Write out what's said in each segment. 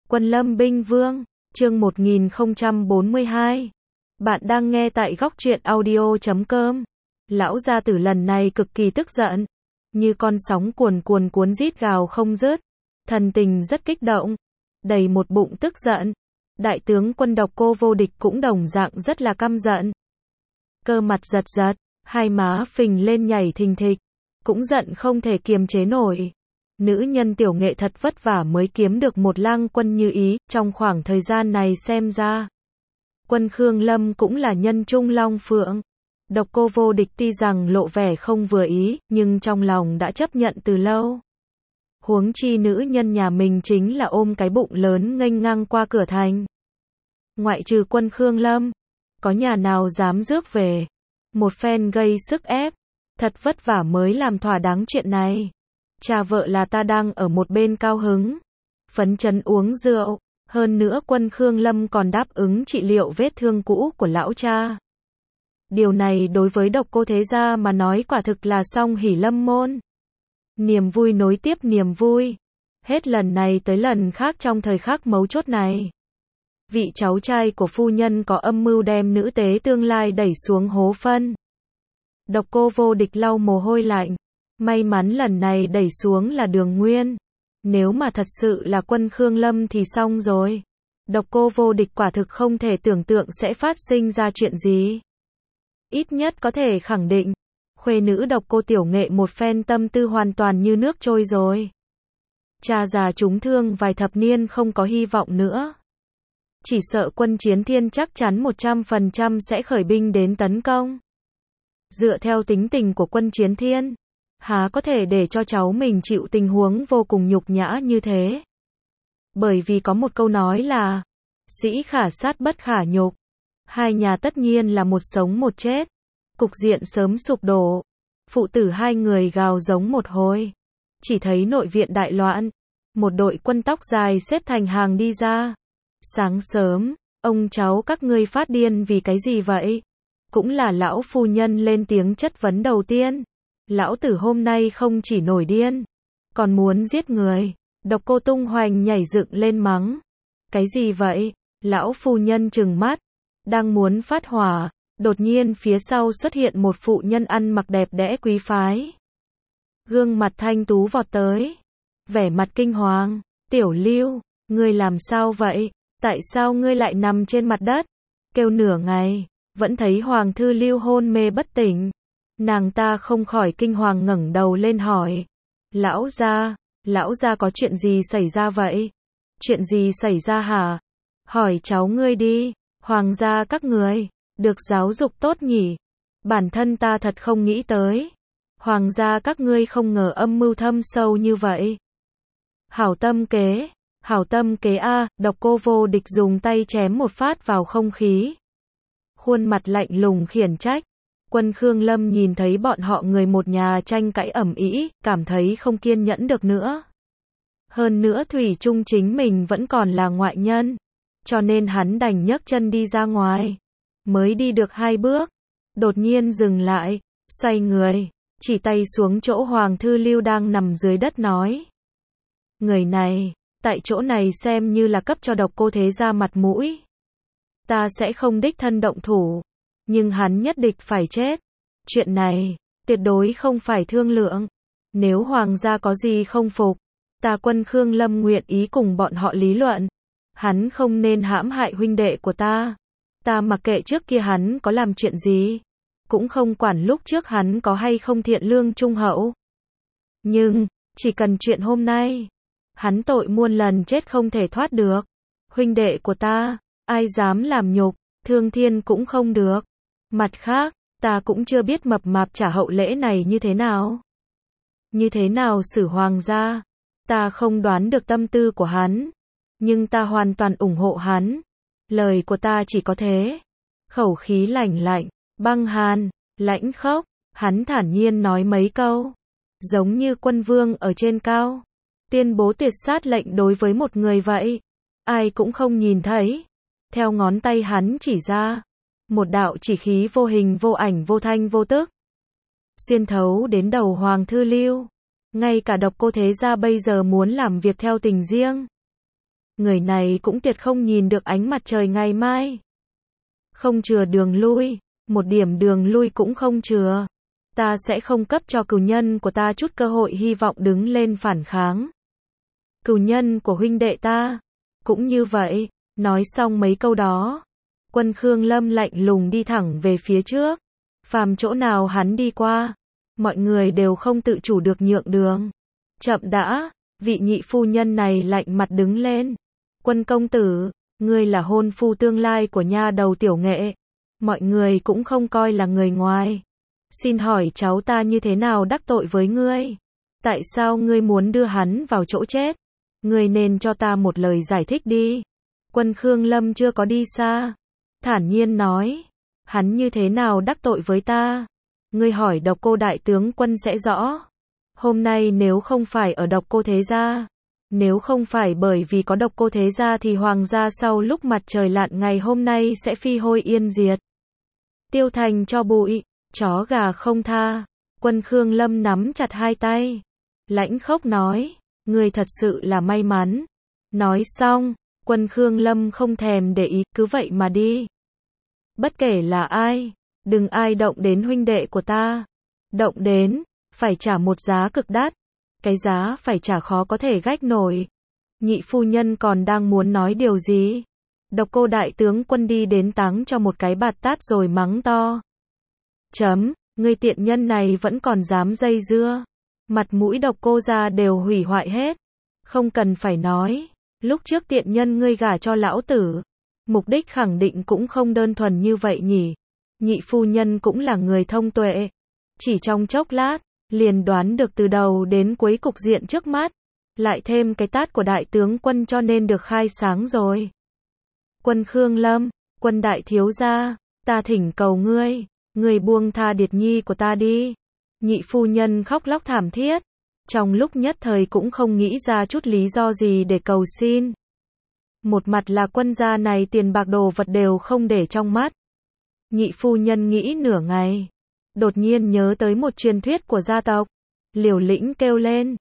Quân Lâm Binh Vương, chương 1042. Bạn đang nghe tại góc truyện audio.com. Lão gia tử lần này cực kỳ tức giận, như con sóng cuồn cuộn cuốn rít gào không dứt, thần tình rất kích động, đầy một bụng tức giận. Đại tướng quân Độc Cô Vô Địch cũng đồng dạng rất là căm giận. Cơ mặt giật giật, hai má phình lên nhảy thình thịch, cũng giận không thể kiềm chế nổi. Nữ nhân tiểu nghệ thật vất vả mới kiếm được một lang quân như ý, trong khoảng thời gian này xem ra. Quân Khương Lâm cũng là nhân trung long phượng. Độc Cô Vô Địch tuy rằng lộ vẻ không vừa ý, nhưng trong lòng đã chấp nhận từ lâu. Huống chi nữ nhân nhà mình chính là ôm cái bụng lớn nghênh ngang qua cửa thành. Ngoại trừ quân Khương Lâm, có nhà nào dám rước về. Một phen gây sức ép, thật vất vả mới làm thỏa đáng chuyện này. Cha vợ là ta đang ở một bên cao hứng, phấn chấn uống rượu, hơn nữa quân Khương Lâm còn đáp ứng trị liệu vết thương cũ của lão cha. Điều này đối với Độc Cô thế gia mà nói quả thực là song hỷ lâm môn. Niềm vui nối tiếp niềm vui, hết lần này tới lần khác trong thời khắc mấu chốt này. Vị cháu trai của phu nhân có âm mưu đem nữ tế tương lai đẩy xuống hố phân. Độc Cô Vô Địch lau mồ hôi lạnh. May mắn lần này đẩy xuống là Đường Nguyên. Nếu mà thật sự là quân Khương Lâm thì xong rồi. Độc Cô Vô Địch quả thực không thể tưởng tượng sẽ phát sinh ra chuyện gì. Ít nhất có thể khẳng định, khuê nữ Độc Cô tiểu nghệ một phen tâm tư hoàn toàn như nước trôi rồi. Cha già trúng thương vài thập niên không có hy vọng nữa. Chỉ sợ quân Chiến Thiên chắc chắn 100% sẽ khởi binh đến tấn công. Dựa theo tính tình của quân Chiến Thiên, há có thể để cho cháu mình chịu tình huống vô cùng nhục nhã như thế. Bởi vì có một câu nói là, sĩ khả sát bất khả nhục. Hai nhà tất nhiên là một sống một chết. Cục diện sớm sụp đổ. Phụ tử hai người gào giống một hồi. Chỉ thấy nội viện đại loạn. Một đội quân tóc dài xếp thành hàng đi ra. Sáng sớm, ông cháu các ngươi phát điên vì cái gì vậy? Cũng là lão phu nhân lên tiếng chất vấn đầu tiên. Lão tử hôm nay không chỉ nổi điên, còn muốn giết người. Độc Cô tung hoành nhảy dựng lên mắng. Cái gì vậy? Lão phu nhân trừng mắt, đang muốn phát hỏa, đột nhiên phía sau xuất hiện một phụ nhân ăn mặc đẹp đẽ quý phái. Gương mặt thanh tú vọt tới, vẻ mặt kinh hoàng. Tiểu Lưu, ngươi làm sao vậy? Tại sao ngươi lại nằm trên mặt đất? Kêu nửa ngày, vẫn thấy Hoàng Thư Lưu hôn mê bất tỉnh. Nàng ta không khỏi kinh hoàng ngẩng đầu lên hỏi. Lão gia có chuyện gì xảy ra vậy? Chuyện gì xảy ra hả? Hỏi cháu ngươi đi, hoàng gia các người, được giáo dục tốt nhỉ? Bản thân ta thật không nghĩ tới. Hoàng gia các ngươi không ngờ âm mưu thâm sâu như vậy. Hảo tâm kế a, Độc Cô Vô Địch dùng tay chém một phát vào không khí. Khuôn mặt lạnh lùng khiển trách. Quân Khương Lâm nhìn thấy bọn họ người một nhà tranh cãi ầm ĩ, cảm thấy không kiên nhẫn được nữa. Hơn nữa thủy chung chính mình vẫn còn là ngoại nhân, cho nên hắn đành nhấc chân đi ra ngoài. Mới đi được 2 bước, đột nhiên dừng lại, xoay người, chỉ tay xuống chỗ Hoàng Thư Lưu đang nằm dưới đất nói. Người này, tại chỗ này xem như là cấp cho Độc Cô thế gia mặt mũi. Ta sẽ không đích thân động thủ, nhưng hắn nhất định phải chết. Chuyện này, tuyệt đối không phải thương lượng. Nếu hoàng gia có gì không phục, ta quân Khương Lâm nguyện ý cùng bọn họ lý luận. Hắn không nên hãm hại huynh đệ của ta. Ta mặc kệ trước kia hắn có làm chuyện gì, cũng không quản lúc trước hắn có hay không thiện lương trung hậu. Nhưng, chỉ cần chuyện hôm nay, hắn tội muôn lần chết không thể thoát được. Huynh đệ của ta, ai dám làm nhục, thương thiên cũng không được. Mặt khác, ta cũng chưa biết mập mạp trả hậu lễ này như thế nào. Như thế nào xử hoàng gia, ta không đoán được tâm tư của hắn. Nhưng ta hoàn toàn ủng hộ hắn. Lời của ta chỉ có thế. Khẩu khí lạnh lạnh, băng hàn, lãnh khốc. Hắn thản nhiên nói mấy câu, giống như quân vương ở trên cao, tuyên bố tuyệt sát lệnh đối với một người vậy. Ai cũng không nhìn thấy. Theo ngón tay hắn chỉ ra, một đạo chỉ khí vô hình vô ảnh vô thanh vô tức, xuyên thấu đến đầu Hoàng Thư Lưu. Ngay cả Độc Cô thế gia bây giờ muốn làm việc theo tình riêng, người này cũng tuyệt không nhìn được ánh mặt trời ngày mai. Không chừa đường lui, một điểm đường lui cũng không chừa. Ta sẽ không cấp cho cừu nhân của ta chút cơ hội hy vọng đứng lên phản kháng. Cừu nhân của huynh đệ ta, cũng như vậy. Nói xong mấy câu đó, Quân Khương Lâm lạnh lùng đi thẳng về phía trước. Phàm chỗ nào hắn đi qua, mọi người đều không tự chủ được nhượng đường. Chậm đã, vị nhị phu nhân này lạnh mặt đứng lên. Quân công tử, ngươi là hôn phu tương lai của nha đầu tiểu nghệ. Mọi người cũng không coi là người ngoài. Xin hỏi cháu ta như thế nào đắc tội với ngươi? Tại sao ngươi muốn đưa hắn vào chỗ chết? Ngươi nên cho ta một lời giải thích đi. Quân Khương Lâm chưa có đi xa, thản nhiên nói, hắn như thế nào đắc tội với ta? Ngươi hỏi Độc Cô đại tướng quân sẽ rõ. Hôm nay nếu không phải ở Độc Cô thế gia, nếu không phải bởi vì có Độc Cô thế gia thì hoàng gia sau lúc mặt trời lặn ngày hôm nay sẽ phi hôi yên diệt. Tiêu thành cho bụi, chó gà không tha. Quân Khương Lâm nắm chặt hai tay, lãnh khốc nói, ngươi thật sự là may mắn. Nói xong, Quân Khương Lâm không thèm để ý, cứ vậy mà đi. Bất kể là ai, đừng ai động đến huynh đệ của ta. Động đến, phải trả một giá cực đắt. Cái giá phải trả khó có thể gách nổi. Nhị phu nhân còn đang muốn nói điều gì? Độc Cô đại tướng quân đi đến táng cho một cái bạt tát rồi mắng to. Ngươi tiện nhân này vẫn còn dám dây dưa. Mặt mũi Độc Cô gia đều hủy hoại hết. Không cần phải nói, lúc trước tiện nhân ngươi gả cho lão tử, mục đích khẳng định cũng không đơn thuần như vậy nhỉ. Nhị phu nhân cũng là người thông tuệ. Chỉ trong chốc lát, liền đoán được từ đầu đến cuối cục diện trước mắt. Lại thêm cái tát của đại tướng quân cho nên được khai sáng rồi. Quân Khương Lâm, Quân đại thiếu gia, ta thỉnh cầu ngươi, ngươi buông tha Điệt nhi của ta đi. Nhị phu nhân khóc lóc thảm thiết, trong lúc nhất thời cũng không nghĩ ra chút lý do gì để cầu xin. Một mặt là Quân gia này tiền bạc đồ vật đều không để trong mắt. Nhị phu nhân nghĩ nửa ngày, đột nhiên nhớ tới một truyền thuyết của gia tộc, liều lĩnh kêu lên,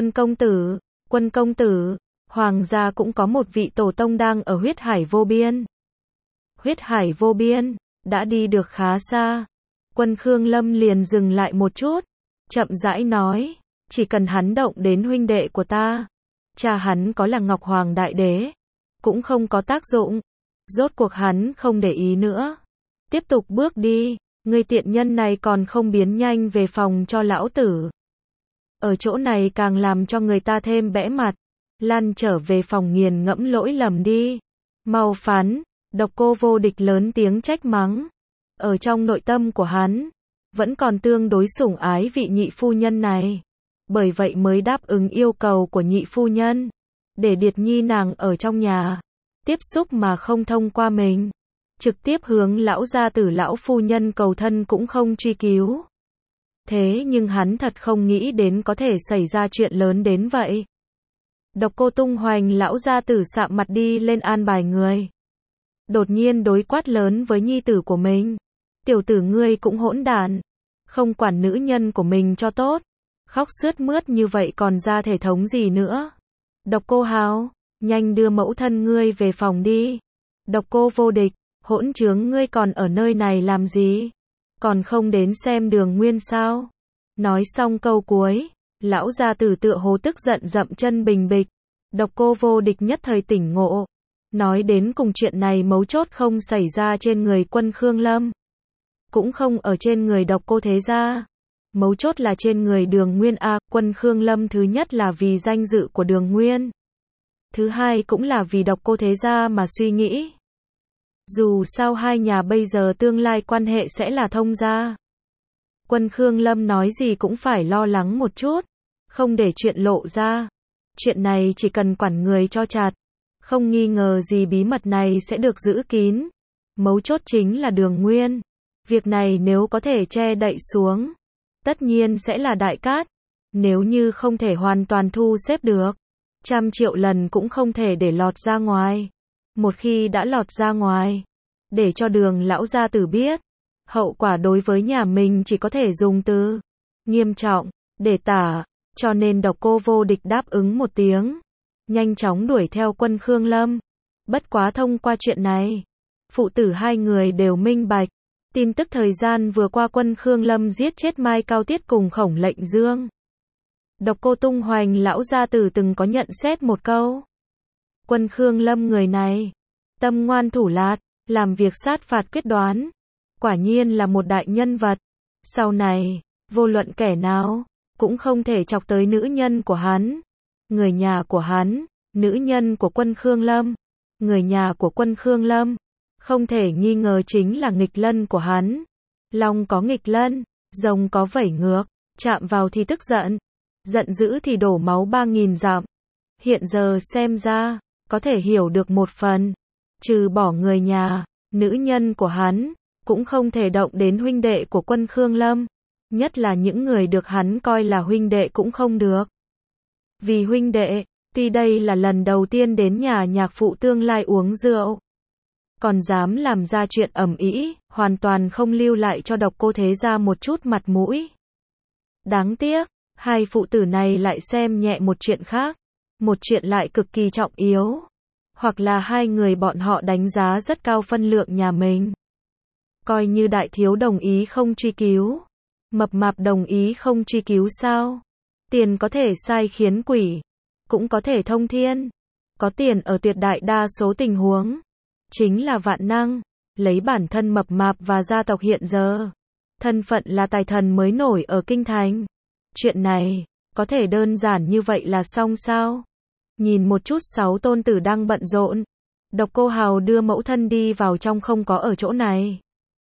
Quân công tử, hoàng gia cũng có một vị tổ tông đang ở huyết hải vô biên. Huyết hải vô biên, đã đi được khá xa. Quân Khương Lâm liền dừng lại một chút, chậm rãi nói, chỉ cần hắn động đến huynh đệ của ta, cha hắn có là Ngọc Hoàng Đại Đế, cũng không có tác dụng. Rốt cuộc hắn không để ý nữa. Tiếp tục bước đi, ngươi tiện nhân này còn không biến nhanh về phòng cho lão tử. Ở chỗ này càng làm cho người ta thêm bẽ mặt. Lăn trở về phòng nghiền ngẫm lỗi lầm đi. Mau phán, Độc Cô Vô Địch lớn tiếng trách mắng. Ở trong nội tâm của hắn, vẫn còn tương đối sủng ái vị nhị phu nhân này. Bởi vậy mới đáp ứng yêu cầu của nhị phu nhân. Để Điệt nhi nàng ở trong nhà. Tiếp xúc mà không thông qua mình. Trực tiếp hướng lão gia tử lão phu nhân cầu thân cũng không truy cứu. Thế nhưng hắn thật không nghĩ đến có thể xảy ra chuyện lớn đến vậy. Độc Cô tung hoành lão gia tử sạm mặt đi lên an bài người. Đột nhiên đối quát lớn với nhi tử của mình. Tiểu tử ngươi cũng hỗn đản. Không quản nữ nhân của mình cho tốt. Khóc sướt mướt như vậy còn ra thể thống gì nữa. Độc Cô Hào, nhanh đưa mẫu thân ngươi về phòng đi. Độc Cô Vô Địch, hỗn trướng ngươi còn ở nơi này làm gì? Còn không đến xem Đường Nguyên sao? Nói xong câu cuối, lão gia tử tựa hồ tức giận dậm chân bình bịch. Độc Cô Vô Địch nhất thời tỉnh ngộ. Nói đến cùng chuyện này mấu chốt không xảy ra trên người Quân Khương Lâm. Cũng không ở trên người Độc Cô thế gia. Mấu chốt là trên người Đường Nguyên a. Quân Khương Lâm thứ nhất là vì danh dự của Đường Nguyên. Thứ hai cũng là vì Độc Cô thế gia mà suy nghĩ. Dù sao hai nhà bây giờ tương lai quan hệ sẽ là thông gia. Quân Khương Lâm nói gì cũng phải lo lắng một chút. Không để chuyện lộ ra. Chuyện này chỉ cần quản người cho chặt. Không nghi ngờ gì bí mật này sẽ được giữ kín. Mấu chốt chính là Đường Nguyên. Việc này nếu có thể che đậy xuống, tất nhiên sẽ là đại cát. Nếu như không thể hoàn toàn thu xếp được, 100 triệu lần cũng không thể để lọt ra ngoài. Một khi đã lọt ra ngoài, để cho Đường lão gia tử biết, hậu quả đối với nhà mình chỉ có thể dùng từ nghiêm trọng để tả. Cho nên Độc Cô Vô Địch đáp ứng một tiếng. nhanh chóng đuổi theo quân Khương Lâm. Bất quá thông qua chuyện này, phụ tử hai người đều minh bạch. Tin tức thời gian vừa qua quân Khương Lâm giết chết Mai Cao Tiết cùng Khổng Lệnh Dương. Độc Cô Tung Hoành lão gia tử từng có nhận xét một câu. Quân Khương Lâm người này, tâm ngoan thủ lạt, làm việc sát phạt quyết đoán. Quả nhiên là một đại nhân vật. Sau này, vô luận kẻ nào, cũng không thể chọc tới nữ nhân của hắn. Người nhà của hắn, nữ nhân của quân Khương Lâm. Người nhà của quân Khương Lâm, không thể nghi ngờ chính là nghịch lân của hắn. Long có nghịch lân, rồng có vẩy ngược, chạm vào thì tức giận, giận dữ thì đổ máu 3000 dặm. Hiện giờ xem ra, có thể hiểu được một phần. Trừ bỏ người nhà, nữ nhân của hắn, cũng không thể động đến huynh đệ của quân Khương Lâm. Nhất là những người được hắn coi là huynh đệ cũng không được. Vì huynh đệ, tuy đây là lần đầu tiên đến nhà nhạc phụ tương lai uống rượu, còn dám làm ra chuyện ầm ĩ, hoàn toàn không lưu lại cho Độc Cô thế gia một chút mặt mũi. Đáng tiếc, hai phụ tử này lại xem nhẹ một chuyện khác, một chuyện lại cực kỳ trọng yếu. Hoặc là hai người bọn họ đánh giá rất cao phân lượng nhà mình. Coi như đại thiếu đồng ý không truy cứu. Mập mạp đồng ý không truy cứu sao? Tiền có thể sai khiến quỷ, cũng có thể thông thiên. Có tiền ở tuyệt đại đa số tình huống, chính là vạn năng. Lấy bản thân mập mạp và gia tộc hiện giờ, thân phận là tài thần mới nổi ở kinh thành. Chuyện này, có thể đơn giản như vậy là xong sao? Nhìn một chút 6 tôn tử đang bận rộn. Độc Cô Hào đưa mẫu thân đi vào trong không có ở chỗ này.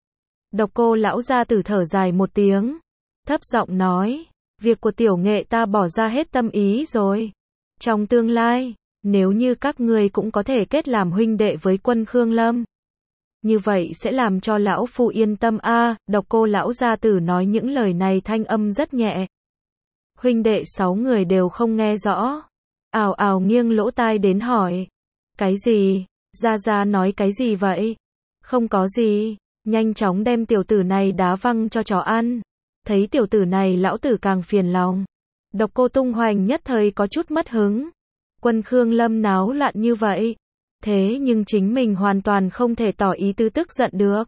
Độc Cô lão gia tử thở dài một tiếng, thấp giọng nói, việc của tiểu nghệ ta bỏ ra hết tâm ý rồi. Trong tương lai, nếu như các ngươi cũng có thể kết làm huynh đệ với quân Khương Lâm, như vậy sẽ làm cho lão phu yên tâm a. Độc Cô lão gia tử nói những lời này thanh âm rất nhẹ. Huynh đệ 6 người đều không nghe rõ, ào ào nghiêng lỗ tai đến hỏi. Cái gì? Gia Gia nói cái gì vậy? Không có gì, nhanh chóng đem tiểu tử này đá văng cho chó ăn. Thấy tiểu tử này lão tử càng phiền lòng. Độc Cô Tung Hoành nhất thời có chút mất hứng. Quân Khương Lâm náo loạn như vậy, thế nhưng chính mình hoàn toàn không thể tỏ ý tứ tức giận được.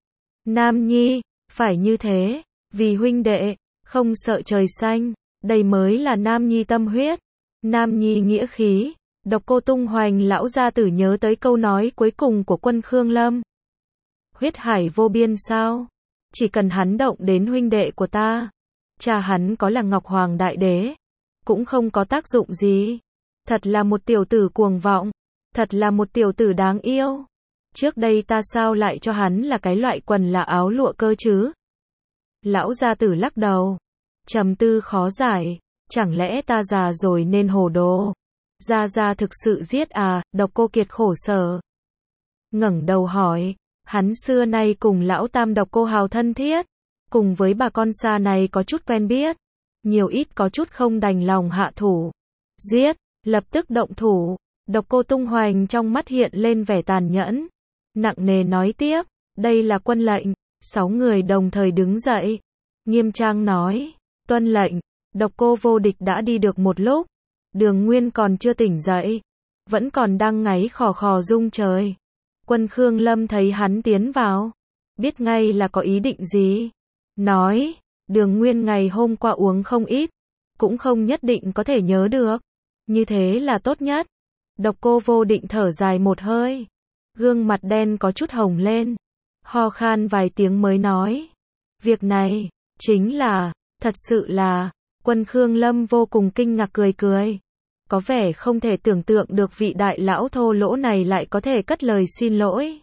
Nam Nhi, phải như thế, vì huynh đệ, không sợ trời xanh, đây mới là Nam Nhi tâm huyết. Nam Nhi nghĩa khí. Độc Cô Tung Hoành lão gia tử nhớ tới câu nói cuối cùng của quân Khương Lâm. Huyết hải vô biên sao? Chỉ cần hắn động đến huynh đệ của ta, cha hắn có là Ngọc Hoàng Đại Đế, cũng không có tác dụng gì. Thật là một tiểu tử cuồng vọng, thật là một tiểu tử đáng yêu. Trước đây ta sao lại cho hắn là cái loại quần là áo lụa cơ chứ? Lão gia tử lắc đầu, trầm tư khó giải, chẳng lẽ ta già rồi nên hồ đồ? Gia Gia thực sự giết à? Độc Cô Kiệt khổ sở, ngẩng đầu hỏi, hắn xưa nay cùng lão tam Độc Cô Hào thân thiết, cùng với bà con xa này có chút quen biết, nhiều ít có chút không đành lòng hạ thủ. Giết, lập tức động thủ. Độc Cô Tung Hoành trong mắt hiện lên vẻ tàn nhẫn, nặng nề nói tiếp, đây là quân lệnh. 6 người đồng thời đứng dậy, nghiêm trang nói, tuân lệnh. Độc Cô Vô Địch đã đi được một lúc, Đường Nguyên còn chưa tỉnh dậy, vẫn còn đang ngáy khò khò rung trời. Quân Khương Lâm thấy hắn tiến vào, biết ngay là có ý định gì. Nói, Đường Nguyên ngày hôm qua uống không ít, cũng không nhất định có thể nhớ được. Như thế là tốt nhất. Độc Cô Vô Định thở dài một hơi, gương mặt đen có chút hồng lên, ho khan vài tiếng mới nói, việc này, chính là, thật sự là. Quân Khương Lâm vô cùng kinh ngạc cười cười, có vẻ không thể tưởng tượng được vị đại lão thô lỗ này lại có thể cất lời xin lỗi.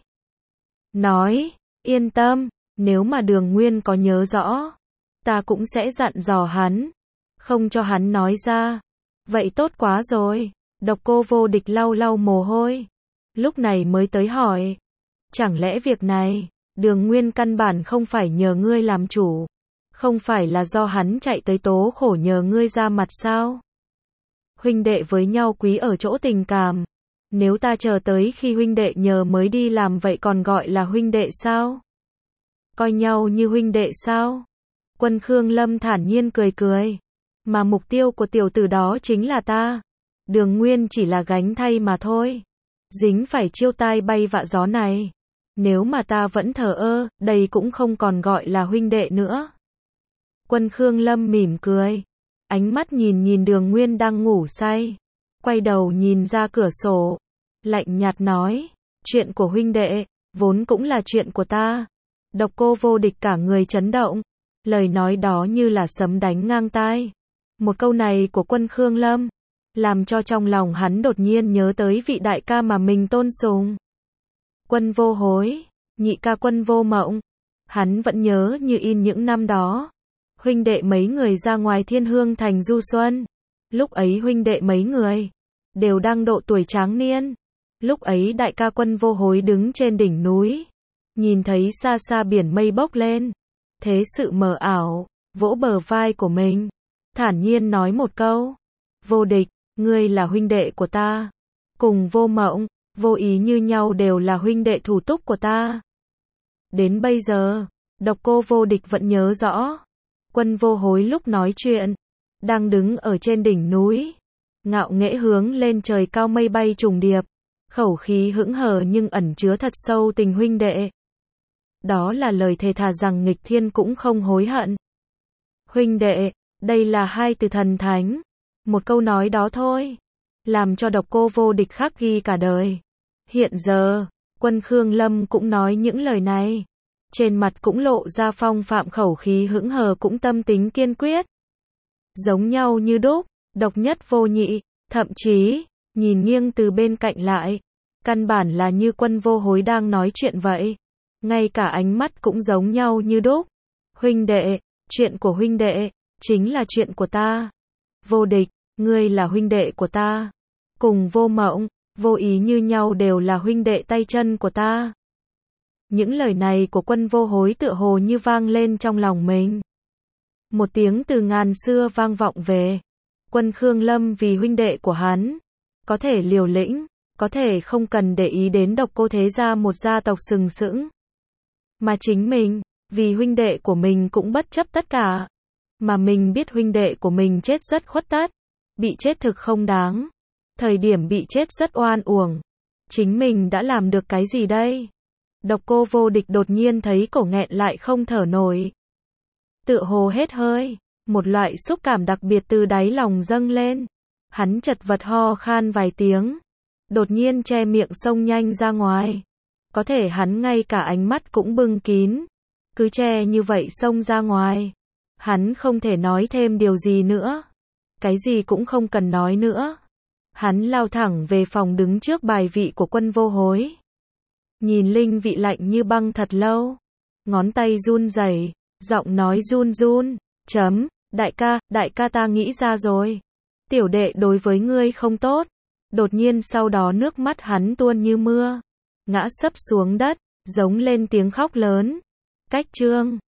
Nói, yên tâm, nếu mà Đường Nguyên có nhớ rõ, ta cũng sẽ dặn dò hắn, không cho hắn nói ra. Vậy tốt quá rồi. Độc Cô Vô Địch lau lau mồ hôi, lúc này mới tới hỏi, chẳng lẽ việc này, Đường Nguyên căn bản không phải nhờ ngươi làm chủ, không phải là do hắn chạy tới tố khổ nhờ ngươi ra mặt sao? Huynh đệ với nhau quý ở chỗ tình cảm, nếu ta chờ tới khi huynh đệ nhờ mới đi làm vậy còn gọi là huynh đệ sao? Coi nhau như huynh đệ sao? Quân Khương Lâm thản nhiên cười cười, mà mục tiêu của tiểu tử đó chính là ta. Đường Nguyên chỉ là gánh thay mà thôi. Dính phải chiêu tai bay vạ gió này. Nếu mà ta vẫn thờ ơ, đây cũng không còn gọi là huynh đệ nữa. Quân Khương Lâm mỉm cười. Ánh mắt nhìn Đường Nguyên đang ngủ say. Quay đầu nhìn ra cửa sổ. Lạnh nhạt nói. Chuyện của huynh đệ, vốn cũng là chuyện của ta. Độc Cô Vô Địch cả người chấn động. Lời nói đó như là sấm đánh ngang tai. Một câu này của Quân Khương Lâm, làm cho trong lòng hắn đột nhiên nhớ tới vị đại ca mà mình tôn sùng. Quân Vô Hối, nhị ca Quân Vô Mộng. Hắn vẫn nhớ như in những năm đó. Huynh đệ mấy người ra ngoài Thiên Hương Thành du xuân. Lúc ấy huynh đệ mấy người đều đang độ tuổi tráng niên. Lúc ấy đại ca Quân Vô Hối đứng trên đỉnh núi, nhìn thấy xa xa biển mây bốc lên. Thế sự mờ ảo, vỗ bờ vai của mình, thản nhiên nói một câu. Vô Địch, ngươi là huynh đệ của ta. Cùng Vô Mộng, Vô Ý như nhau đều là huynh đệ thủ túc của ta. Đến bây giờ, Độc Cô Vô Địch vẫn nhớ rõ. Quân Vô Hối lúc nói chuyện, đang đứng ở trên đỉnh núi, ngạo nghễ hướng lên trời cao mây bay trùng điệp. Khẩu khí hững hờ nhưng ẩn chứa thật sâu tình huynh đệ. Đó là lời thề thà rằng nghịch thiên cũng không hối hận. Huynh đệ, đây là hai từ thần thánh. Một câu nói đó thôi, làm cho Độc Cô Vô Địch khắc ghi cả đời. Hiện giờ, Quân Khương Lâm cũng nói những lời này. Trên mặt cũng lộ ra phong phạm, khẩu khí hững hờ cũng tâm tính kiên quyết. Giống nhau như đúc, độc nhất vô nhị, thậm chí, nhìn nghiêng từ bên cạnh lại. Căn bản là như Quân Vô Hối đang nói chuyện vậy. Ngay cả ánh mắt cũng giống nhau như đúc. Huynh đệ, chuyện của huynh đệ, chính là chuyện của ta. Vô Địch, ngươi là huynh đệ của ta. Cùng Vô Mộng, Vô Ý như nhau đều là huynh đệ tay chân của ta. Những lời này của Quân Vô Hối tựa hồ như vang lên trong lòng mình. Một tiếng từ ngàn xưa vang vọng về. Quân Khương Lâm vì huynh đệ của hắn, có thể liều lĩnh, có thể không cần để ý đến Độc Cô thế gia một gia tộc sừng sững. Mà chính mình, vì huynh đệ của mình cũng bất chấp tất cả. Mà mình biết huynh đệ của mình chết rất khuất tất, bị chết thực không đáng. Thời điểm bị chết rất oan uổng. Chính mình đã làm được cái gì đây? Độc Cô Vô Địch đột nhiên thấy cổ nghẹn lại không thở nổi. Tựa hồ hết hơi, một loại xúc cảm đặc biệt từ đáy lòng dâng lên. Hắn chật vật ho khan vài tiếng, đột nhiên che miệng xông nhanh ra ngoài. Có thể hắn ngay cả ánh mắt cũng bưng kín, cứ che như vậy xông ra ngoài. Hắn không thể nói thêm điều gì nữa, cái gì cũng không cần nói nữa. Hắn lao thẳng về phòng đứng trước bài vị của Quân Vô Hối. Nhìn linh vị lạnh như băng thật lâu, ngón tay run rẩy, giọng nói run run. Đại ca ta nghĩ ra rồi. Tiểu đệ đối với ngươi không tốt. Đột nhiên sau đó nước mắt hắn tuôn như mưa, ngã sấp xuống đất, giống lên tiếng khóc lớn. Cách chương